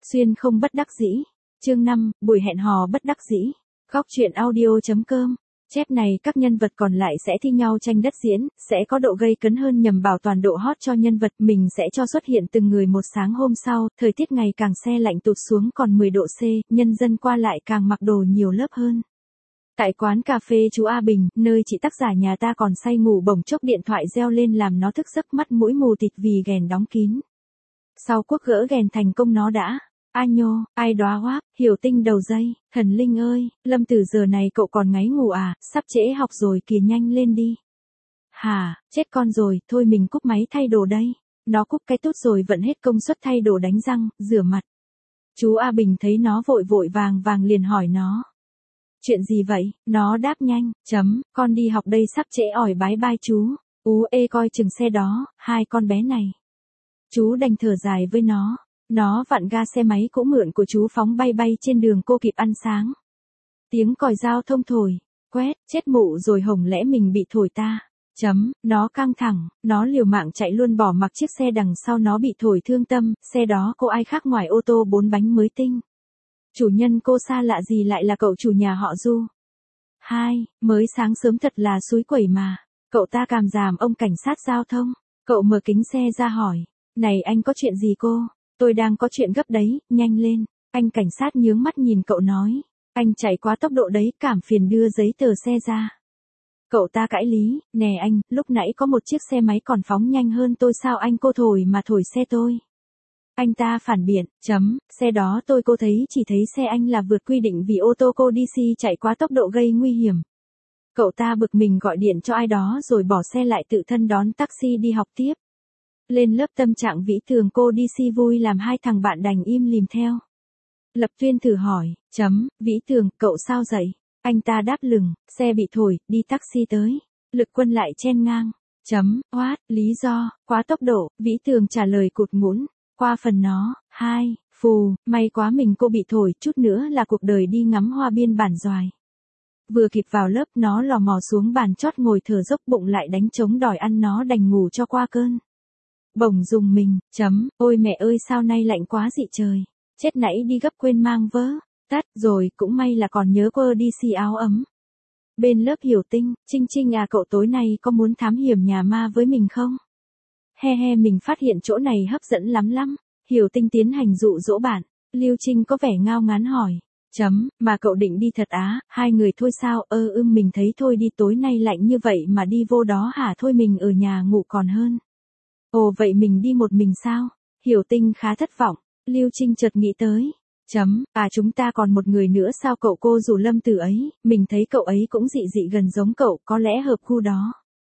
Xuyên không bất đắc dĩ. Chương 5, buổi hẹn hò bất đắc dĩ. Góc truyện audio.com. Chép này các nhân vật còn lại sẽ thi nhau tranh đất diễn, sẽ có độ gây cấn hơn nhằm bảo toàn độ hot cho nhân vật mình sẽ cho xuất hiện từng người một. Sáng hôm sau, thời tiết ngày càng se lạnh tụt xuống còn 10 độ C, nhân dân qua lại càng mặc đồ nhiều lớp hơn. Tại quán cà phê chú A Bình, nơi chị tác giả nhà ta còn say ngủ bỗng chốc điện thoại reo lên làm nó thức giấc mắt mũi mù tịt vì ghèn đóng kín. Sau cuộc gỡ ghèn thành công nó đã. A nhô, ai đóa hoác, Hiểu Tinh đầu dây, Thần Linh ơi, Lâm Tử giờ này cậu còn ngáy ngủ à, sắp trễ học rồi kìa nhanh lên đi. Hả, chết con rồi, thôi mình cúp máy thay đồ đây. Nó cúp cái tốt rồi vận hết công suất thay đồ đánh răng, rửa mặt. Chú A Bình thấy nó vội vội vàng liền hỏi nó. Chuyện gì vậy, nó đáp nhanh, con đi học đây sắp trễ ỏi bái bai chú. Coi chừng xe đó, hai con bé này. Chú đành thở dài với nó. Nó vặn ga xe máy cũ mượn của chú phóng bay trên đường cô kịp ăn sáng. Tiếng còi giao thông thổi, quét, chết mụ rồi hổng lẽ mình bị thổi ta. Nó căng thẳng, nó liều mạng chạy luôn bỏ mặc chiếc xe đằng sau nó bị thổi thương tâm, xe đó cô ai khác ngoài ô tô 4 bánh mới tinh. Chủ nhân cô xa lạ gì lại là cậu chủ nhà họ Du. Mới sáng sớm thật là xúi quẩy mà. Cậu ta càm ràm ông cảnh sát giao thông. Cậu mở kính xe ra hỏi. Này anh có chuyện gì cô? Tôi đang có chuyện gấp đấy, nhanh lên. Anh cảnh sát nhướng mắt nhìn cậu nói. Anh chạy quá tốc độ đấy, cảm phiền đưa giấy tờ xe ra. Cậu ta cãi lý, nè anh, lúc nãy có một chiếc xe máy còn phóng nhanh hơn tôi sao anh cô thổi mà thổi xe tôi. Anh ta phản biện, xe đó cô thấy chỉ thấy xe anh là vượt quy định vì ô tô cô DC chạy quá tốc độ gây nguy hiểm. Cậu ta bực mình gọi điện cho ai đó rồi bỏ xe lại tự thân đón taxi đi học tiếp. Lên lớp tâm trạng Vĩ Tường cô DC vui làm hai thằng bạn đành im lìm theo. Lập Tuyên thử hỏi, Vĩ Tường, cậu sao dậy? Anh ta đáp lừng, xe bị thổi, đi taxi tới. Lực Quân lại chen ngang, lý do, quá tốc độ, Vĩ Tường trả lời cụt ngũn. Qua phần nó, may quá mình cô bị thổi, chút nữa là cuộc đời đi ngắm hoa biên bản doài. Vừa kịp vào lớp nó lò mò xuống bàn chót ngồi thở dốc bụng lại đánh trống đòi ăn nó đành ngủ cho qua cơn. Bỗng dùng mình, ôi mẹ ơi sao nay lạnh quá dị trời, chết nãy đi gấp quên mang vớ, tắt rồi cũng may là còn nhớ quơ đi xì áo ấm. Bên lớp Hiểu Tinh, Trinh à cậu tối nay có muốn thám hiểm nhà ma với mình không? Mình phát hiện chỗ này hấp dẫn lắm. Hiểu Tinh tiến hành dụ dỗ bạn. Lưu Trinh có vẻ ngao ngán hỏi. Mà cậu định đi thật á, hai người thôi sao, mình thấy thôi đi tối nay lạnh như vậy mà đi vô đó hả thôi mình ở nhà ngủ còn hơn. Ồ vậy mình đi một mình sao? Hiểu Tinh khá thất vọng. Lưu Trinh chợt nghĩ tới. Chúng ta còn một người nữa sao cậu cô rủ Lâm Tử ấy, mình thấy cậu ấy cũng dị gần giống cậu, có lẽ hợp khu đó.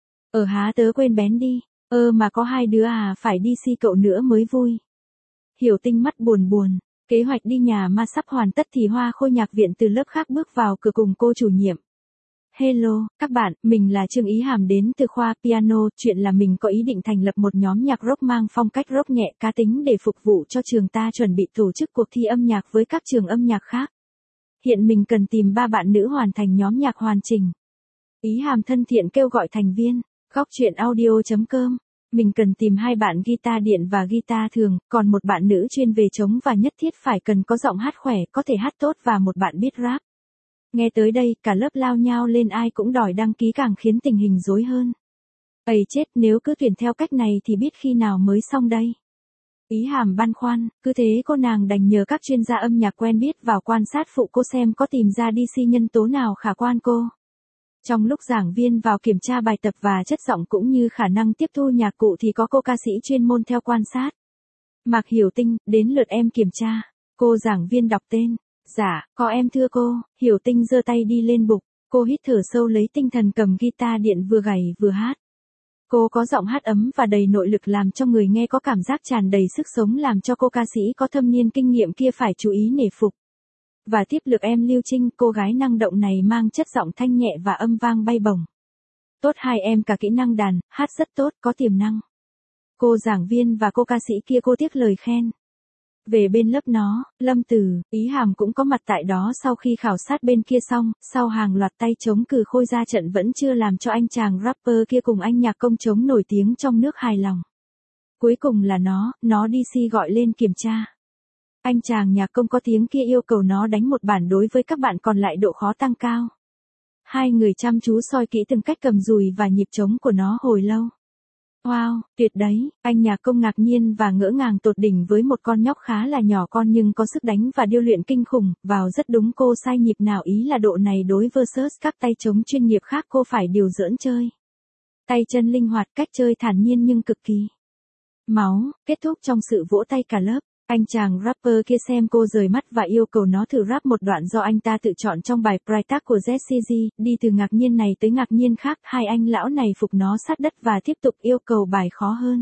Há tớ quên bén đi. Mà có hai đứa à, phải đi si cậu nữa mới vui. Hiểu Tinh mắt buồn. Kế hoạch đi nhà ma sắp hoàn tất thì Hoa Khôi nhạc viện từ lớp khác bước vào cửa cùng cô chủ nhiệm. Hello, các bạn, mình là Trương Ý Hàm đến từ khoa piano. Chuyện là mình có ý định thành lập một nhóm nhạc rock mang phong cách rock nhẹ cá tính để phục vụ cho trường ta chuẩn bị tổ chức cuộc thi âm nhạc với các trường âm nhạc khác. Hiện mình cần tìm 3 bạn nữ hoàn thành nhóm nhạc hoàn chỉnh. Ý Hàm thân thiện kêu gọi thành viên. Góc truyện audio.com. Mình cần tìm 2 bạn guitar điện và guitar thường, còn một bạn nữ chuyên về trống và nhất thiết phải cần có giọng hát khỏe, có thể hát tốt và một bạn biết rap. Nghe tới đây, cả lớp lao nhao lên ai cũng đòi đăng ký càng khiến tình hình rối hơn. Ây chết, nếu cứ tuyển theo cách này thì biết khi nào mới xong đây. Ý Hàm băn khoăn, cứ thế cô nàng đành nhờ các chuyên gia âm nhạc quen biết vào quan sát phụ cô xem có tìm ra DC nhân tố nào khả quan cô. Trong lúc giảng viên vào kiểm tra bài tập và chất giọng cũng như khả năng tiếp thu nhạc cụ thì có cô ca sĩ chuyên môn theo quan sát. Mạc Hiểu Tinh, đến lượt em kiểm tra. Cô giảng viên đọc tên. Dạ, có em thưa cô. Hiểu Tinh giơ tay đi lên bục. Cô hít thở sâu lấy tinh thần cầm guitar điện vừa gảy vừa hát. Cô có giọng hát ấm và đầy nội lực làm cho người nghe có cảm giác tràn đầy sức sống làm cho cô ca sĩ có thâm niên kinh nghiệm kia phải chú ý nể phục. Và tiếp lực em Lưu Trinh, cô gái năng động này mang chất giọng thanh nhẹ và âm vang bay bổng. Tốt hai em cả kỹ năng đàn, hát rất tốt, có tiềm năng. Cô giảng viên và cô ca sĩ kia cô tiếc lời khen. Về bên lớp nó, Lâm Tử, Ý Hàm cũng có mặt tại đó sau khi khảo sát bên kia xong, sau hàng loạt tay trống cừ khôi ra trận vẫn chưa làm cho anh chàng rapper kia cùng anh nhạc công trống nổi tiếng trong nước hài lòng. Cuối cùng là nó DC gọi lên kiểm tra. Anh chàng nhà công có tiếng kia yêu cầu nó đánh một bản đối với các bạn còn lại độ khó tăng cao. Hai người chăm chú soi kỹ từng cách cầm dùi và nhịp trống của nó hồi lâu. Wow, tuyệt đấy, anh nhà công ngạc nhiên và ngỡ ngàng tột đỉnh với một con nhóc khá là nhỏ con nhưng có sức đánh và điêu luyện kinh khủng, vào rất đúng cô sai nhịp nào ý là độ này đối versus các tay trống chuyên nghiệp khác cô phải điều giỡn chơi. Tay chân linh hoạt, cách chơi thản nhiên nhưng cực kỳ. Máu, kết thúc trong sự vỗ tay cả lớp. Anh chàng rapper kia xem cô rời mắt và yêu cầu nó thử rap một đoạn do anh ta tự chọn trong bài Pride Tag của ZCG, đi từ ngạc nhiên này tới ngạc nhiên khác, hai anh lão này phục nó sát đất và tiếp tục yêu cầu bài khó hơn.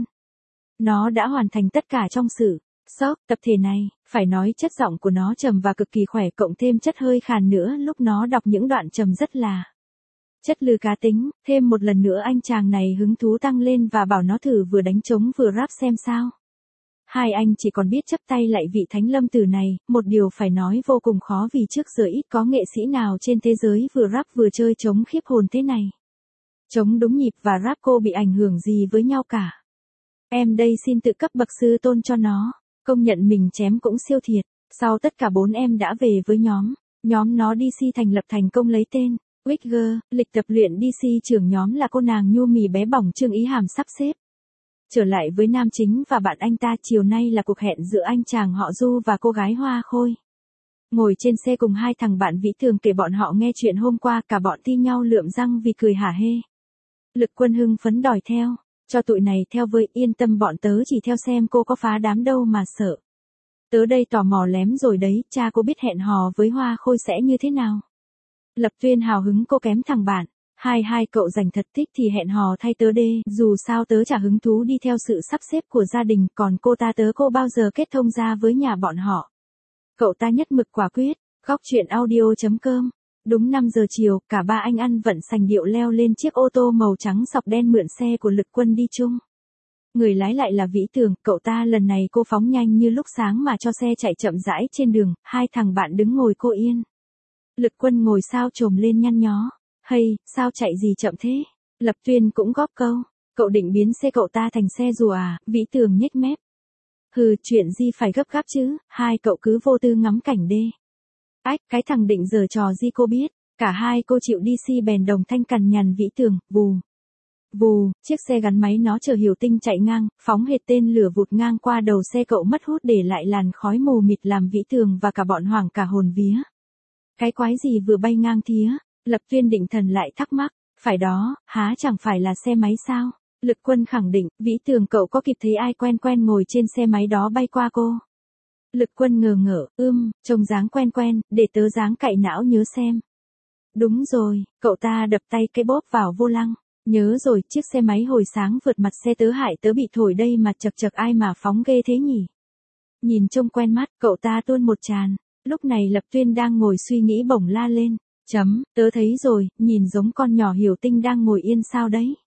Nó đã hoàn thành tất cả trong sự sốc tập thể này, phải nói chất giọng của nó trầm và cực kỳ khỏe cộng thêm chất hơi khàn nữa lúc nó đọc những đoạn trầm rất là chất lừ cá tính, thêm một lần nữa anh chàng này hứng thú tăng lên và bảo nó thử vừa đánh trống vừa rap xem sao. Hai anh chỉ còn biết chấp tay lại vị thánh lâm tử này, một điều phải nói vô cùng khó vì trước giờ ít có nghệ sĩ nào trên thế giới vừa rap vừa chơi trống khiếp hồn thế này. Trống đúng nhịp và rap cô bị ảnh hưởng gì với nhau cả. Em đây xin tự cấp bậc sư tôn cho nó, công nhận mình chém cũng siêu thiệt. Sau tất cả 4 em đã về với nhóm nó DC thành lập thành công lấy tên Wigger, lịch tập luyện DC trưởng nhóm là cô nàng nhu mì bé bỏng Trương Ý Hàm sắp xếp. Trở lại với nam chính và bạn anh ta, chiều nay là cuộc hẹn giữa anh chàng họ Du và cô gái Hoa Khôi. Ngồi trên xe cùng hai thằng bạn Vĩ Tường kể bọn họ nghe chuyện hôm qua, cả bọn thi nhau lượm răng vì cười hả hê. Lực Quân hưng phấn đòi theo, cho tụi này theo với, yên tâm bọn tớ chỉ theo xem cô có phá đám đâu mà sợ. Tớ đây tò mò lém rồi đấy, cha cô biết hẹn hò với Hoa Khôi sẽ như thế nào. Lập Tuyên hào hứng cô kém thằng bạn. Hai cậu dành thật thích thì hẹn hò thay tớ đê, dù sao tớ chả hứng thú đi theo sự sắp xếp của gia đình, còn cô ta tớ cô bao giờ kết thông ra với nhà bọn họ. Cậu ta nhất mực quả quyết. Góc truyện audio.com. Đúng 5 giờ chiều, cả ba anh ăn vận sành điệu leo lên chiếc ô tô màu trắng sọc đen mượn xe của Lực Quân đi chung. Người lái lại là Vĩ Tường, cậu ta lần này cô phóng nhanh như lúc sáng mà cho xe chạy chậm rãi trên đường, hai thằng bạn đứng ngồi cô yên. Lực Quân ngồi sao trồm lên nhăn nhó. Hay, sao chạy gì chậm thế? Lập Tuyên cũng góp câu. Cậu định biến xe cậu ta thành xe rùa à? Vĩ Tường nhếch mép. Hừ, chuyện gì phải gấp gáp chứ, hai cậu cứ vô tư ngắm cảnh đê. Ách, cái thằng định giở trò gì cô biết. Cả hai cô chịu đi si bèn đồng thanh cằn nhằn Vĩ Tường, vù. Vù, chiếc xe gắn máy nó chở Hiểu Tinh chạy ngang, phóng hệt tên lửa vụt ngang qua đầu xe cậu mất hút để lại làn khói mù mịt làm Vĩ Tường và cả bọn hoảng cả hồn vía. Cái quái gì vừa bay ngang thía? Lập Tuyên định thần lại thắc mắc, phải đó, há chẳng phải là xe máy sao? Lực Quân khẳng định, Vĩ Tường cậu có kịp thấy ai quen quen ngồi trên xe máy đó bay qua cô? Lực Quân ngờ ngợ, trông dáng quen quen, để tớ dáng cạy não nhớ xem. Đúng rồi, cậu ta đập tay cái bóp vào vô lăng, nhớ rồi, chiếc xe máy hồi sáng vượt mặt xe tớ hại tớ bị thổi đây mà chật chật ai mà phóng ghê thế nhỉ? Nhìn trông quen mắt, cậu ta tuôn một tràn, lúc này Lập Tuyên đang ngồi suy nghĩ bỗng la lên. Tớ thấy rồi, nhìn giống con nhỏ Hiểu Tinh đang ngồi yên sao đấy.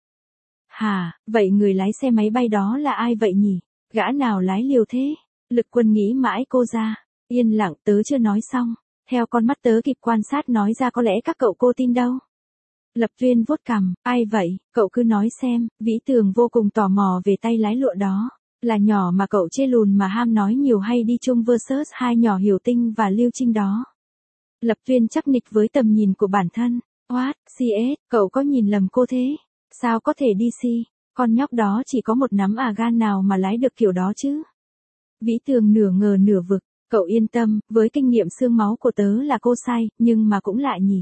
Hả, vậy người lái xe máy bay đó là ai vậy nhỉ? Gã nào lái liều thế? Lực Quân nghĩ mãi cô ra. Yên lặng, tớ chưa nói xong. Theo con mắt tớ kịp quan sát nói ra có lẽ các cậu cô tin đâu. Lập Tuyên vuốt cằm, ai vậy, cậu cứ nói xem. Vĩ Tường vô cùng tò mò về tay lái lụa đó. Là nhỏ mà cậu chê lùn mà ham nói nhiều hay đi chung versus hai nhỏ Hiểu Tinh và Lưu Trinh đó. Lập Tuyên chắc nịch với tầm nhìn của bản thân. What, CS, cậu có nhìn lầm cô thế? Sao có thể đi si? Con nhóc đó chỉ có một nắm gan nào mà lái được kiểu đó chứ? Vĩ Tường nửa ngờ nửa vực. Cậu yên tâm, với kinh nghiệm xương máu của tớ là cô sai, nhưng mà cũng lạ nhỉ.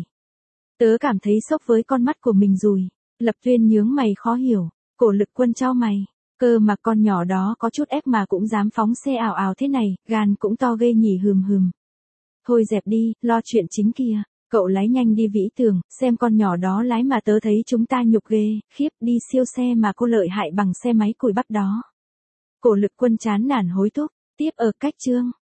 Tớ cảm thấy sốc với con mắt của mình rồi. Lập Tuyên nhướng mày khó hiểu. Cổ Lực Quân chau mày. Cơ mà con nhỏ đó có chút ép mà cũng dám phóng xe ảo ảo thế này, gan cũng to ghê nhỉ hừm. Thôi dẹp đi, lo chuyện chính kia. Cậu lái nhanh đi Vĩ Tường, xem con nhỏ đó lái mà tớ thấy chúng ta nhục ghê, khiếp đi siêu xe mà cô lợi hại bằng xe máy cùi bắp đó. Cổ Lực Quân chán nản hối thúc, tiếp ở cách chương.